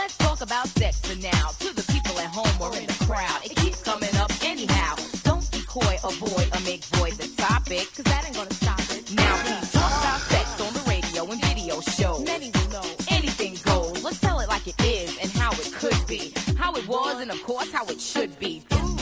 let's talk about sex for now. To the people at home or in the crowd, it keeps coming up anyhow. Don't be coy, avoid, or make void the topic, cause that ain't gonna stop it. Now please talk about sex on the radio and video shows. Many will know anything goes. Let's tell it like it is and how it could be. How it was and of course how it should be.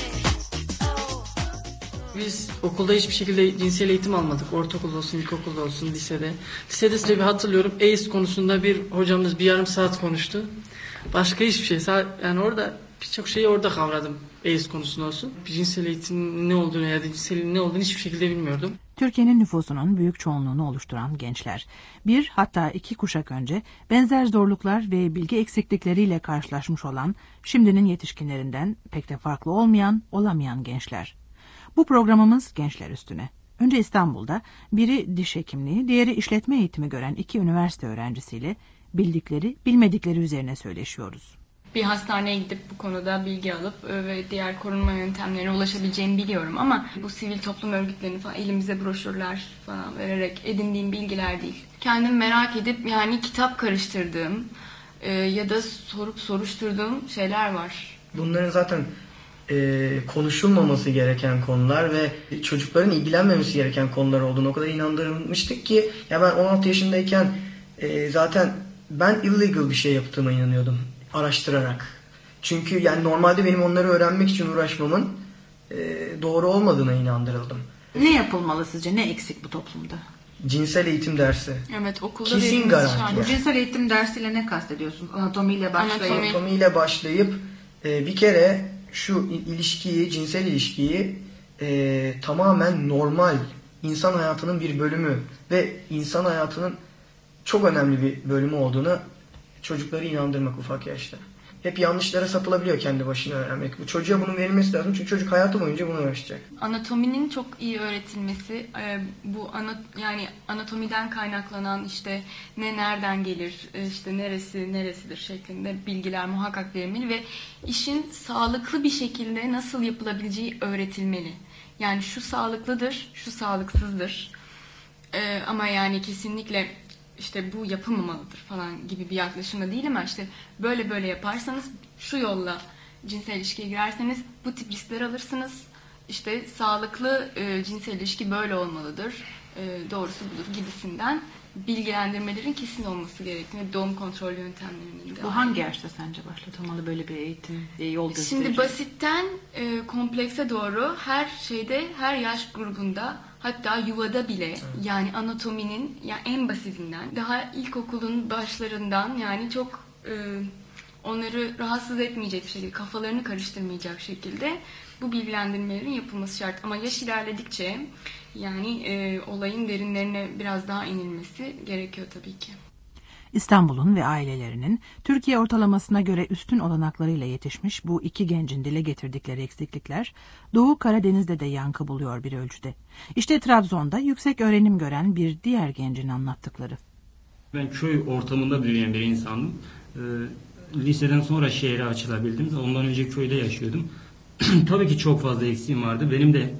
Biz okulda hiçbir şekilde cinsel eğitim almadık. Ortaokulda olsun, ilkokulda olsun, lisede. Lisede size bir hatırlıyorum. AIDS konusunda bir hocamız bir yarım saat konuştu. Başka hiçbir şey. Yani orada birçok şeyi orada kavradım. AIDS konusunda olsun. Bir cinsel eğitim ne olduğunu ya da cinselliğin ne olduğunu hiçbir şekilde bilmiyordum. Türkiye'nin nüfusunun büyük çoğunluğunu oluşturan gençler. Bir hatta iki kuşak önce benzer zorluklar ve bilgi eksiklikleriyle karşılaşmış olan, şimdinin yetişkinlerinden pek de farklı olamayan gençler. Bu programımız gençler üstüne. Önce İstanbul'da biri diş hekimliği, diğeri işletme eğitimi gören iki üniversite öğrencisiyle bildikleri, bilmedikleri üzerine söyleşiyoruz. Bir hastaneye gidip bu konuda bilgi alıp ve diğer korunma yöntemlerine ulaşabileceğimi biliyorum ama bu sivil toplum örgütlerini falan elimize broşürler falan vererek edindiğim bilgiler değil. Kendim merak edip yani kitap karıştırdığım ya da sorup soruşturduğum şeyler var. Bunların zaten konuşulmaması gereken konular ve çocukların ilgilenmemesi gereken konular olduğunu o kadar inandırılmıştık ki ya ben 16 yaşındayken zaten ben illegal bir şey yaptığıma inanıyordum araştırarak. Çünkü yani normalde benim onları öğrenmek için uğraşmamın doğru olmadığına inandırıldım. Ne yapılmalı sizce? Ne eksik bu toplumda? Cinsel eğitim dersi. Evet, okulda kesin garanti. Bu cinsel eğitim dersiyle ne kastediyorsunuz? Anatomiyle başlayıp bir kere şu ilişkiyi, cinsel ilişkiyi tamamen normal, insan hayatının bir bölümü ve insan hayatının çok önemli bir bölümü olduğunu çocukları inandırmak ufak yaşta. Hep yanlışlara sapılabiliyor kendi başına öğrenmek. Bu çocuğa bunun verilmesi lazım çünkü çocuk hayatı boyunca bunu öğrenecek. Anatominin çok iyi öğretilmesi, yani anatomiden kaynaklanan işte ne nereden gelir, işte neresidir şeklinde bilgiler muhakkak verilmeli ve işin sağlıklı bir şekilde nasıl yapılabileceği öğretilmeli. Yani şu sağlıklıdır, şu sağlıksızdır. Ama yani kesinlikle işte bu yapılmamalıdır falan gibi bir yaklaşımda değil ama işte böyle yaparsanız şu yolla cinsel ilişkiye girerseniz bu tip riskler alırsınız. İşte sağlıklı cinsel ilişki böyle olmalıdır. Doğrusu budur gibisinden bilgilendirmelerin kesin olması gerektiğini doğum kontrol yöntemlerinin de. Bu hangi yaşta sence başlatılmalı böyle bir eğitim, yol gösterici? Şimdi basitten komplekse doğru her şeyde, her yaş grubunda, hatta yuvada bile yani anatominin yani en basitinden daha ilkokulun başlarından yani çok onları rahatsız etmeyecek bir şekilde, kafalarını karıştırmayacak şekilde bu bilgilendirmelerin yapılması şart. Ama yaş ilerledikçe yani olayın derinlerine biraz daha inilmesi gerekiyor tabii ki. İstanbul'un ve ailelerinin Türkiye ortalamasına göre üstün olanaklarıyla yetişmiş bu iki gencin dile getirdikleri eksiklikler Doğu Karadeniz'de de yankı buluyor bir ölçüde. İşte Trabzon'da yüksek öğrenim gören bir diğer gencin anlattıkları. Ben köy ortamında büyüyen bir insandım. Liseden sonra şehre açılabildim. Ondan önce köyde yaşıyordum. Tabii ki çok fazla eksiğim vardı. Benim de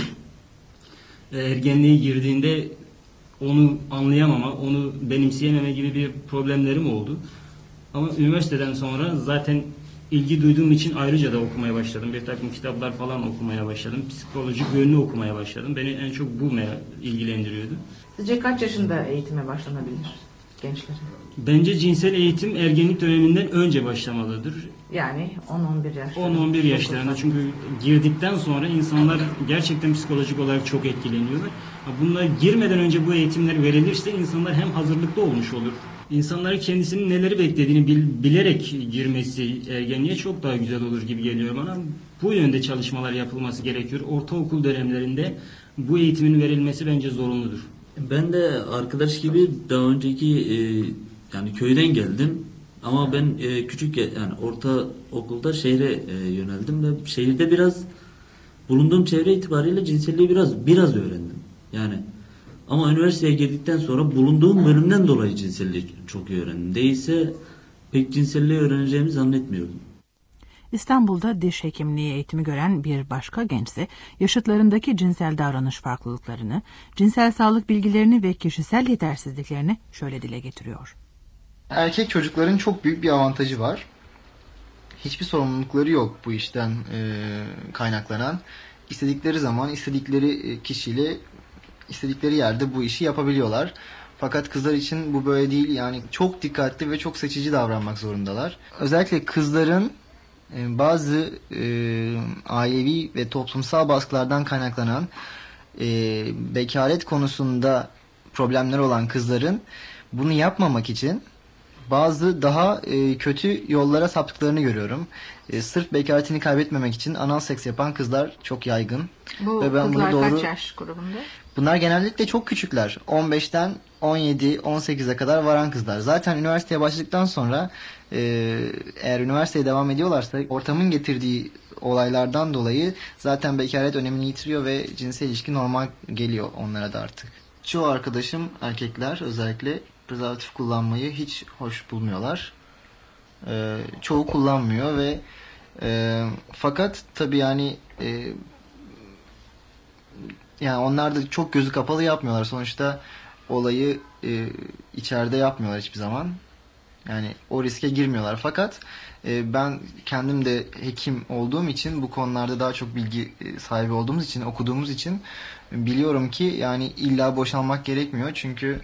ergenliğe girdiğinde onu anlayamama, onu benimseyememe gibi bir problemlerim oldu. Ama üniversiteden sonra zaten ilgi duyduğum için ayrıca da okumaya başladım. Bir takım kitaplar falan okumaya başladım. Psikolojik yönünü okumaya başladım. Beni en çok bu ilgilendiriyordu. Sizce kaç yaşında eğitime başlanabilir gençlerin? Bence cinsel eğitim ergenlik döneminden önce başlamalıdır. Yani 10-11 yaşlarında. 10-11 yaşlarında çünkü girdikten sonra insanlar gerçekten psikolojik olarak çok etkileniyorlar. Bunlar girmeden önce bu eğitimler verilirse insanlar hem hazırlıklı olmuş olur. İnsanların kendisinin neleri beklediğini bilerek girmesi ergenliğe çok daha güzel olur gibi geliyor bana. Bu yönde çalışmalar yapılması gerekiyor. Ortaokul dönemlerinde bu eğitimin verilmesi bence zorunludur. Ben de arkadaş gibi daha önceki yani köyden geldim. Ama ben küçük yani orta okulda şehre yöneldim ve şehirde biraz bulunduğum çevre itibariyle cinselliği biraz öğrendim. Yani ama üniversiteye girdikten sonra bulunduğum bölümden dolayı cinselliği çok iyi öğrendim. Değilse pek cinselliği öğreneceğimi zannetmiyordum. İstanbul'da diş hekimliği eğitimi gören bir başka gençse yaşıtlarındaki cinsel davranış farklılıklarını, cinsel sağlık bilgilerini ve kişisel yetersizliklerini şöyle dile getiriyor. Erkek çocukların çok büyük bir avantajı var. hiçbir sorumlulukları yok bu işten kaynaklanan. İstedikleri zaman, istedikleri kişiyle, istedikleri yerde bu işi yapabiliyorlar. Fakat kızlar için bu böyle değil. Yani çok dikkatli ve çok seçici davranmak zorundalar. Özellikle kızların bazı ailevi ve toplumsal baskılardan kaynaklanan bekaret konusunda problemler olan kızların bunu yapmamak için bazı daha kötü yollara saptıklarını görüyorum. Sırf bekaretini kaybetmemek için anal seks yapan kızlar çok yaygın. Bu ve ben kızlar bunu doğru... kaç yaş grubunda? Bunlar genellikle çok küçükler. 15'ten 17-18'e kadar varan kızlar. Zaten üniversiteye başladıktan sonra eğer üniversiteye devam ediyorlarsa ortamın getirdiği olaylardan dolayı zaten bekaret önemini yitiriyor ve cinsel ilişki normal geliyor onlara da artık. Çoğu arkadaşım, erkekler özellikle, prezervatif kullanmayı hiç hoş bulmuyorlar. Çoğu kullanmıyor ve fakat tabii yani onlar da çok gözü kapalı yapmıyorlar. Sonuçta olayı içeride yapmıyorlar hiçbir zaman. Yani o riske girmiyorlar. Fakat ben kendim de hekim olduğum için, bu konularda daha çok bilgi sahibi olduğumuz için, okuduğumuz için biliyorum ki yani illa boşanmak gerekmiyor. Çünkü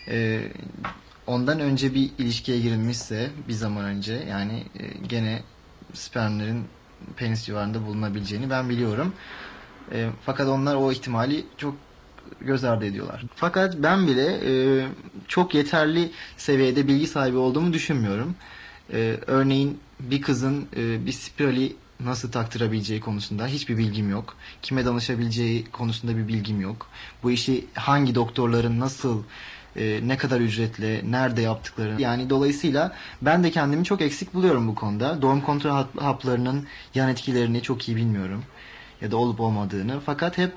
ondan önce bir ilişkiye girilmişse bir zaman önce yani gene spermlerin penis civarında bulunabileceğini ben biliyorum. Fakat onlar o ihtimali çok göz ardı ediyorlar. Fakat ben bile çok yeterli seviyede bilgi sahibi olduğumu düşünmüyorum. Örneğin bir kızın bir spirali nasıl taktırabileceği konusunda hiçbir bilgim yok. Kime danışabileceği konusunda bir bilgim yok. Bu işi hangi doktorların nasıl, ne kadar ücretle, nerede yaptıkları. Yani dolayısıyla ben de kendimi çok eksik buluyorum bu konuda. Doğum kontrol haplarının yan etkilerini çok iyi bilmiyorum. Ya da olup olmadığını. Fakat hep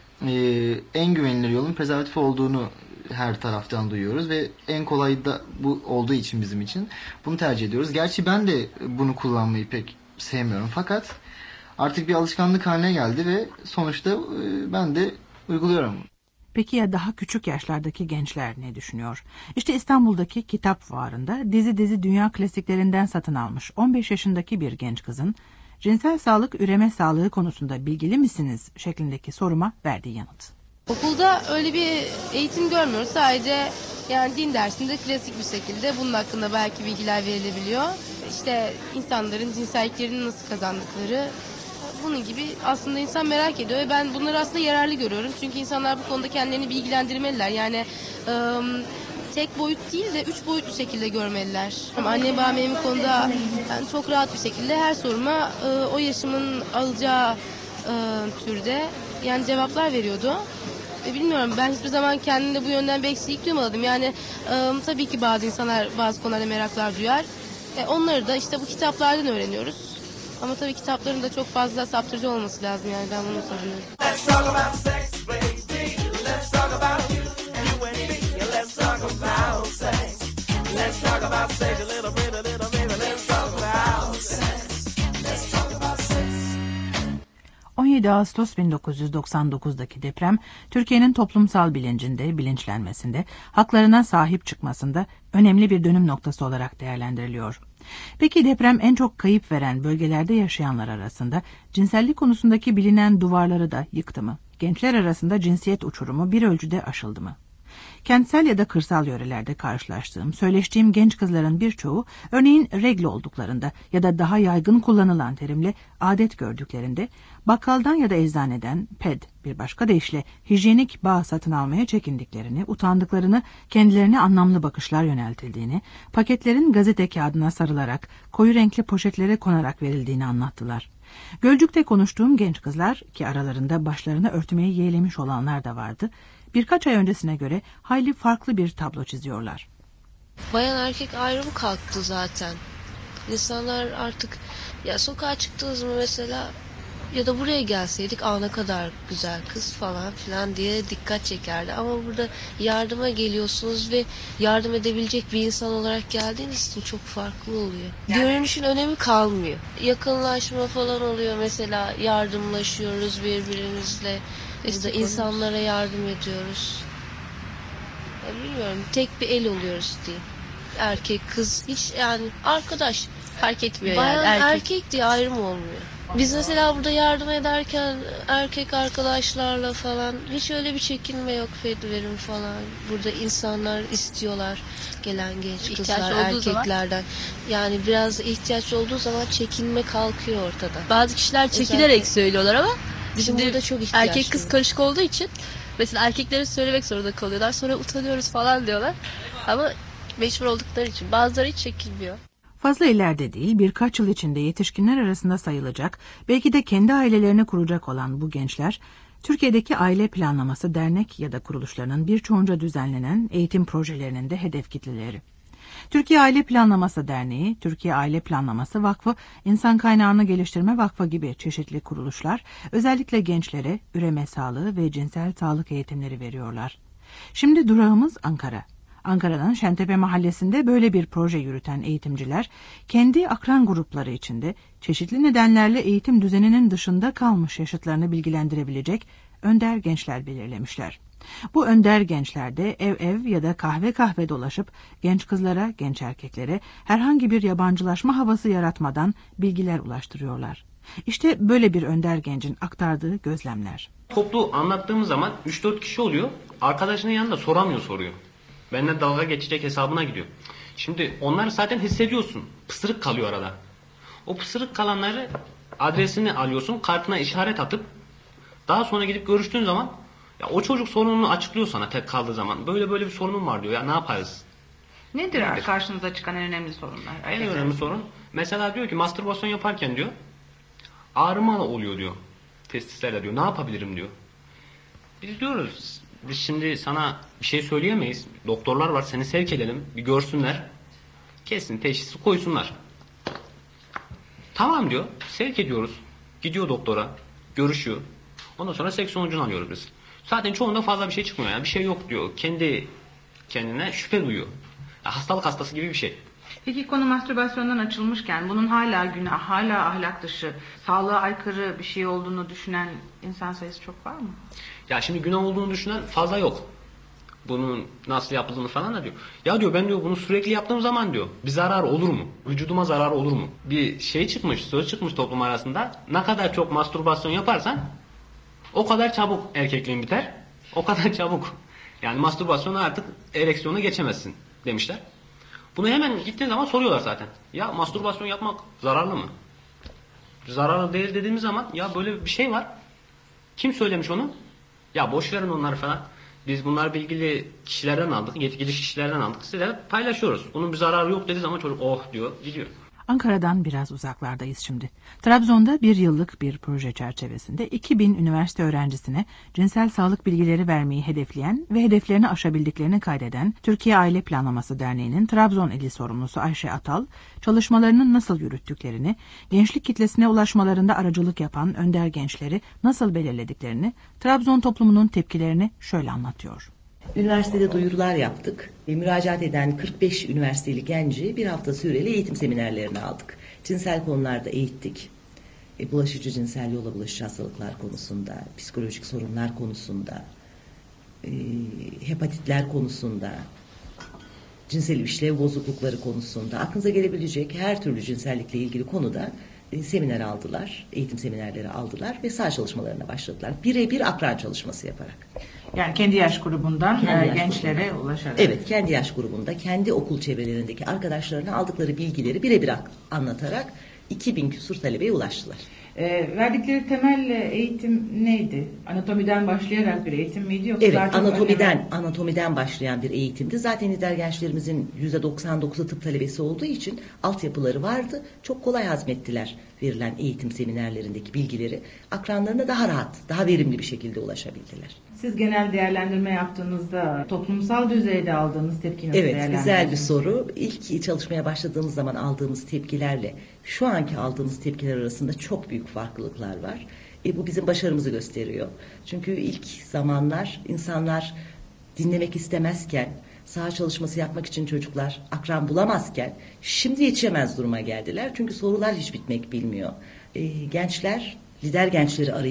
en güvenilir yolun prezervatif olduğunu her taraftan duyuyoruz ve en kolay da bu olduğu için bizim için bunu tercih ediyoruz. Gerçi ben de bunu kullanmayı pek sevmiyorum fakat artık bir alışkanlık haline geldi ve sonuçta ben de uyguluyorum. Peki ya daha küçük yaşlardaki gençler ne düşünüyor? İşte İstanbul'daki Kitap Fuarı'nda dizi dünya klasiklerinden satın almış 15 yaşındaki bir genç kızın cinsel sağlık, üreme sağlığı konusunda bilgili misiniz şeklindeki soruma verdiği yanıt. Okulda öyle bir eğitim görmüyoruz. Sadece yani din dersinde klasik bir şekilde bunun hakkında belki bilgiler verilebiliyor. İşte insanların cinselliklerini nasıl kazandıkları, bunun gibi aslında insan merak ediyor ve ben bunları aslında yararlı görüyorum. Çünkü insanlar bu konuda kendilerini bilgilendirmeliler. Yani tek boyut değil de 3 boyutlu şekilde görmeliler. Annem babam benim bu konuda yani çok rahat bir şekilde her soruma o yaşımın alacağı türde yani cevaplar veriyordu. Bilmiyorum, ben hiçbir zaman kendimde bu yönden bir eksiklik duymadım. Yani tabii ki bazı insanlar bazı konularda meraklar duyar. Onları da işte bu kitaplardan öğreniyoruz. Ama tabii kitapların da çok fazla saptırıcı olması lazım, yani ben bunu savunuyorum. Let's talk about sex a little bit, let's talk about sex. 17 Ağustos 1999'daki deprem, Türkiye'nin toplumsal bilincinde, bilinçlenmesinde, haklarına sahip çıkmasında önemli bir dönüm noktası olarak değerlendiriliyor. Peki deprem en çok kayıp veren bölgelerde yaşayanlar arasında cinsellik konusundaki bilinen duvarları da yıktı mı? Gençler arasında cinsiyet uçurumu bir ölçüde aşıldı mı? Kentsel ya da kırsal yörelerde karşılaştığım, söyleştiğim genç kızların birçoğu, örneğin regl olduklarında ya da daha yaygın kullanılan terimle adet gördüklerinde, bakkaldan ya da eczaneden ped, bir başka deyişle hijyenik bağ satın almaya çekindiklerini, utandıklarını, kendilerine anlamlı bakışlar yöneltildiğini, paketlerin gazete kağıdına sarılarak, koyu renkli poşetlere konarak verildiğini anlattılar. Gölcük'te konuştuğum genç kızlar, ki aralarında başlarına örtmeyi yeğlemiş olanlar da vardı, birkaç ay öncesine göre hayli farklı bir tablo çiziyorlar. Bayan erkek ayrımı kalktı zaten. İnsanlar artık ya sokağa çıktığınız mı mesela ya da buraya gelseydik ne kadar güzel kız falan filan diye dikkat çekerdi. Ama burada yardıma geliyorsunuz ve yardım edebilecek bir insan olarak geldiğiniz için çok farklı oluyor. Görünüşün önemi kalmıyor. Yakınlaşma falan oluyor mesela, yardımlaşıyoruz birbirimizle. İşte insanlara yardım ediyoruz. Bilmiyorum, tek bir el oluyoruz diyeyim. Erkek, kız hiç yani arkadaş. Fark etmiyor Bayan yani. erkek diye ayrım olmuyor. Biz mesela burada yardım ederken erkek arkadaşlarla falan hiç öyle bir çekinme yok Fedilerim falan. Burada insanlar istiyorlar gelen genç kızlar erkeklerden. Yani biraz ihtiyaç olduğu zaman çekinme kalkıyor ortada. Bazı kişiler çekinerek Özellikle söylüyorlar ama bizim burada çok ihtiyaç erkek kız var. karışık olduğu için mesela erkeklere söylemek zorunda kalıyorlar. Sonra utanıyoruz falan diyorlar. Ama mecbur oldukları için bazıları hiç çekinmiyor. Fazla ileride değil, birkaç yıl içinde yetişkinler arasında sayılacak, belki de kendi ailelerini kuracak olan bu gençler, Türkiye'deki Aile Planlaması Dernek ya da kuruluşlarının birçoğunca düzenlenen eğitim projelerinin de hedef kitleleri. Türkiye Aile Planlaması Derneği, Türkiye Aile Planlaması Vakfı, İnsan Kaynağını Geliştirme Vakfı gibi çeşitli kuruluşlar, özellikle gençlere üreme sağlığı ve cinsel sağlık eğitimleri veriyorlar. Şimdi durağımız Ankara. Ankara'nın Şentepe Mahallesi'nde böyle bir proje yürüten eğitimciler, kendi akran grupları içinde çeşitli nedenlerle eğitim düzeninin dışında kalmış yaşıtlarını bilgilendirebilecek önder gençler belirlemişler. Bu önder gençler de ev ev ya da kahve kahve dolaşıp genç kızlara, genç erkeklere herhangi bir yabancılaşma havası yaratmadan bilgiler ulaştırıyorlar. İşte böyle bir önder gencin aktardığı gözlemler. Toplu anlattığımız zaman 3-4 kişi oluyor. Arkadaşının yanında soramıyor soruyor. Benimle dalga geçecek hesabına gidiyor. Şimdi onları zaten hissediyorsun. Pısırık kalıyor arada. O pısırık kalanları adresini alıyorsun. Kartına işaret atıp daha sonra gidip görüştüğün zaman ya o çocuk sorununu açıklıyor sana tek kaldığı zaman. Böyle bir sorunum var diyor. Ya ne yaparız? Nedir karşınıza çıkan en önemli sorunlar? En önemli sorun. Mesela diyor ki mastürbasyon yaparken diyor ağrıma oluyor diyor. Testislerde diyor. Ne yapabilirim diyor. Biz diyoruz. Biz şimdi sana bir şey söyleyemeyiz. Doktorlar var, seni sevk edelim. Bir görsünler. Kesin teşhisi koysunlar. Tamam diyor. Sevk ediyoruz. Gidiyor doktora. Görüşüyor. Ondan sonra seks sonucunu alıyoruz biz. Zaten çoğunda fazla bir şey çıkmıyor. Yani bir şey yok diyor. Kendi kendine şüphe duyuyor. Ya hastalık hastası gibi bir şey. Peki konu mastürbasyondan açılmışken bunun hala günah, hala ahlak dışı, sağlığa aykırı bir şey olduğunu düşünen insan sayısı çok var mı? Ya şimdi günah olduğunu düşünen fazla yok. Bunun nasıl yapıldığını falan da diyor. Ya diyor ben diyor bunu sürekli yaptığım zaman diyor bir zarar olur mu? Vücuduma zarar olur mu? Bir şey çıkmış, söz çıkmış toplum arasında. Ne kadar çok mastürbasyon yaparsan o kadar çabuk erkekliğin biter. O kadar çabuk. Yani mastürbasyona artık ereksiyona geçemezsin demişler. Bunu hemen gittiğin zaman soruyorlar zaten. Ya mastürbasyon yapmak zararlı mı? Zararlı değil dediğimiz zaman ya böyle bir şey var. Kim söylemiş onu? Ya boş verin onları falan. Biz bunlar bilgili kişilerden aldık, yetkili kişilerden aldık. Size paylaşıyoruz. Bunun bir zararı yok dediği zaman çocuk oh diyor, gidiyor. Ankara'dan biraz uzaklardayız şimdi. Trabzon'da bir yıllık bir proje çerçevesinde 2000 üniversite öğrencisine cinsel sağlık bilgileri vermeyi hedefleyen ve hedeflerini aşabildiklerini kaydeden Türkiye Aile Planlaması Derneği'nin Trabzon ili sorumlusu Ayşe Atal, çalışmalarının nasıl yürüttüklerini, gençlik kitlesine ulaşmalarında aracılık yapan önder gençleri nasıl belirlediklerini, Trabzon toplumunun tepkilerini şöyle anlatıyor. Üniversitede duyurular yaptık. Müracaat eden 45 üniversiteli genci bir hafta süreli eğitim seminerlerine aldık. Cinsel konularda eğittik. Bulaşıcı cinsel yolla bulaşıcı hastalıklar konusunda, psikolojik sorunlar konusunda, hepatitler konusunda, cinsel işlev bozuklukları konusunda, aklınıza gelebilecek her türlü cinsellikle ilgili konuda seminer aldılar, eğitim seminerleri aldılar ve saha çalışmalarına başladılar. Birebir akran çalışması yaparak. Yani kendi yaş grubundan gençlere ulaşarak. Evet, kendi yaş grubunda, kendi okul çevrelerindeki arkadaşlarına aldıkları bilgileri birebir anlatarak 2000 küsur talebeye ulaştılar. Verdikleri temel eğitim neydi? Anatomiden başlayarak bir eğitim miydi yoksa? Evet, anatomiden başlayan bir eğitimdi. Zaten lider gençlerimizin %99'u tıp talebesi olduğu için altyapıları vardı. Çok kolay hazmettiler verilen eğitim seminerlerindeki bilgileri. Akranlarına daha rahat, daha verimli bir şekilde ulaşabildiler. Siz genel değerlendirme yaptığınızda toplumsal düzeyde aldığınız tepki nasıl değerlendiriyorsunuz? Evet, güzel bir soru. İlk çalışmaya başladığımız zaman aldığımız tepkilerle şu anki aldığımız tepkiler arasında çok büyük farklılıklar var. Bu bizim başarımızı gösteriyor. Çünkü ilk zamanlar insanlar dinlemek istemezken, saha çalışması yapmak için çocuklar akran bulamazken şimdi yetişemez duruma geldiler. Çünkü sorular hiç bitmek bilmiyor. Gençler, lider gençleri arayıp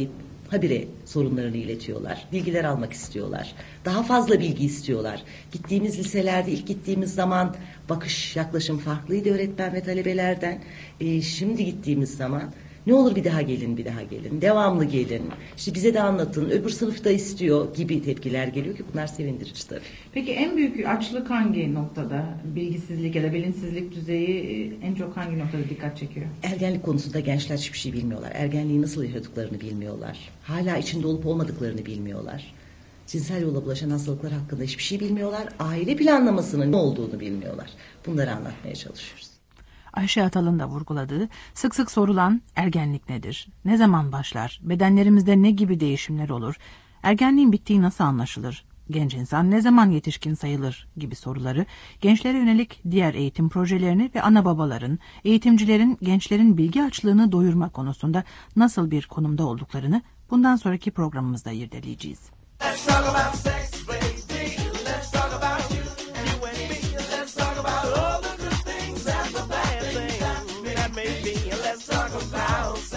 habire sorunlarını iletiyorlar. Bilgiler almak istiyorlar. Daha fazla bilgi istiyorlar. Gittiğimiz liselerde ilk gittiğimiz zaman bakış, yaklaşım farklıydı öğretmen ve talebelerden. Şimdi gittiğimiz zaman ne olur bir daha gelin, bir daha gelin, devamlı gelin, İşte bize de anlatın, öbür sınıfta istiyor gibi tepkiler geliyor ki bunlar sevindirici tabii. Peki en büyük açlık hangi noktada? Bilgisizlik ya da bilinçsizlik düzeyi en çok hangi noktada dikkat çekiyor? Ergenlik konusunda gençler hiçbir şey bilmiyorlar. Ergenliği nasıl yaşadıklarını bilmiyorlar. Hala içinde olup olmadıklarını bilmiyorlar. Cinsel yolla bulaşan hastalıklar hakkında hiçbir şey bilmiyorlar. Aile planlamasının ne olduğunu bilmiyorlar. Bunları anlatmaya çalışıyoruz. Ayşe Atal'ın da vurguladığı, sık sık sorulan ergenlik nedir? Ne zaman başlar? Bedenlerimizde ne gibi değişimler olur? Ergenliğin bittiği nasıl anlaşılır? Genç insan ne zaman yetişkin sayılır? Gibi soruları, gençlere yönelik diğer eğitim projelerini ve ana babaların, eğitimcilerin gençlerin bilgi açlığını doyurma konusunda nasıl bir konumda olduklarını bundan sonraki programımızda irdeleyeceğiz. Let's talk about sex, baby. Let's talk about you and me. Let's talk about all the good things and the bad things that may be. Let's talk about sex.